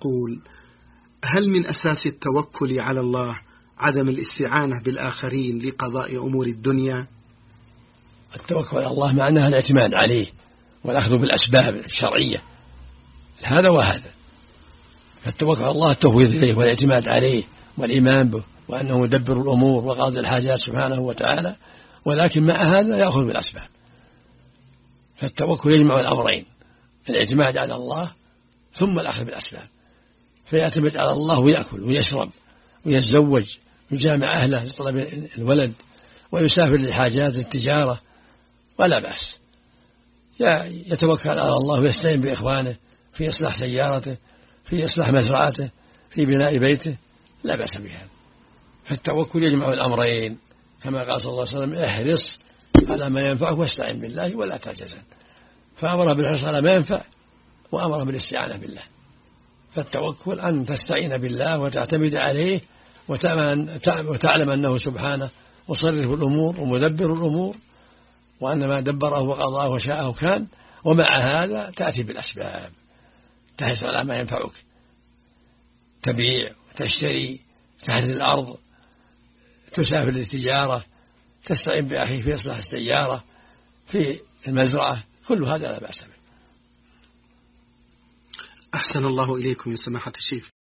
يقول: هل من أساس التوكل على الله عدم الاستعانة بالآخرين لقضاء أمور الدنيا؟ التوكل على الله معناها الاعتماد عليه والأخذ بالأسباب الشرعية، هذا وهذا. فالتوكل على الله التفويض إليه والاعتماد عليه والإيمان به وأنه مدبر الأمور وقاضي الحاجات سبحانه وتعالى، ولكن مع هذا يأخذ بالأسباب. فالتوكل يجمع الأمرين: الاعتماد على الله ثم الأخذ بالأسباب. فيعتمد على الله ويأكل ويشرب ويتزوج ويجامع أهله لطلب الولد ويسافر للحاجات التجارة ولا بأس. يتوكل على الله ويستعين بإخوانه في إصلاح سيارته، في إصلاح مزرعته، في بناء بيته، لا بأس بهذا. فالتوكل يجمع الأمرين كما قال صلى الله عليه وسلم: احرص على ما ينفعك واستعن بالله ولا تعجزن. فأمر بالحرص على ما ينفع وأمر بالاستعانة بالله. فالتوكل أن تستعين بالله وتعتمد عليه وتعلم أنه سبحانه مصرف الأمور ومدبر الأمور، وأن ما دبره وقضاه وشاءه كان، ومع هذا تأتي بالأسباب، تحرص على ما ينفعك، تبيع وتشتري، تحرث الأرض، تسافر للتجارة، تستعين بأخيه في إصلاح السيارة، في المزرعة، كل هذا لا بأس به. أحسن الله إليكم يا سماحة الشيخ.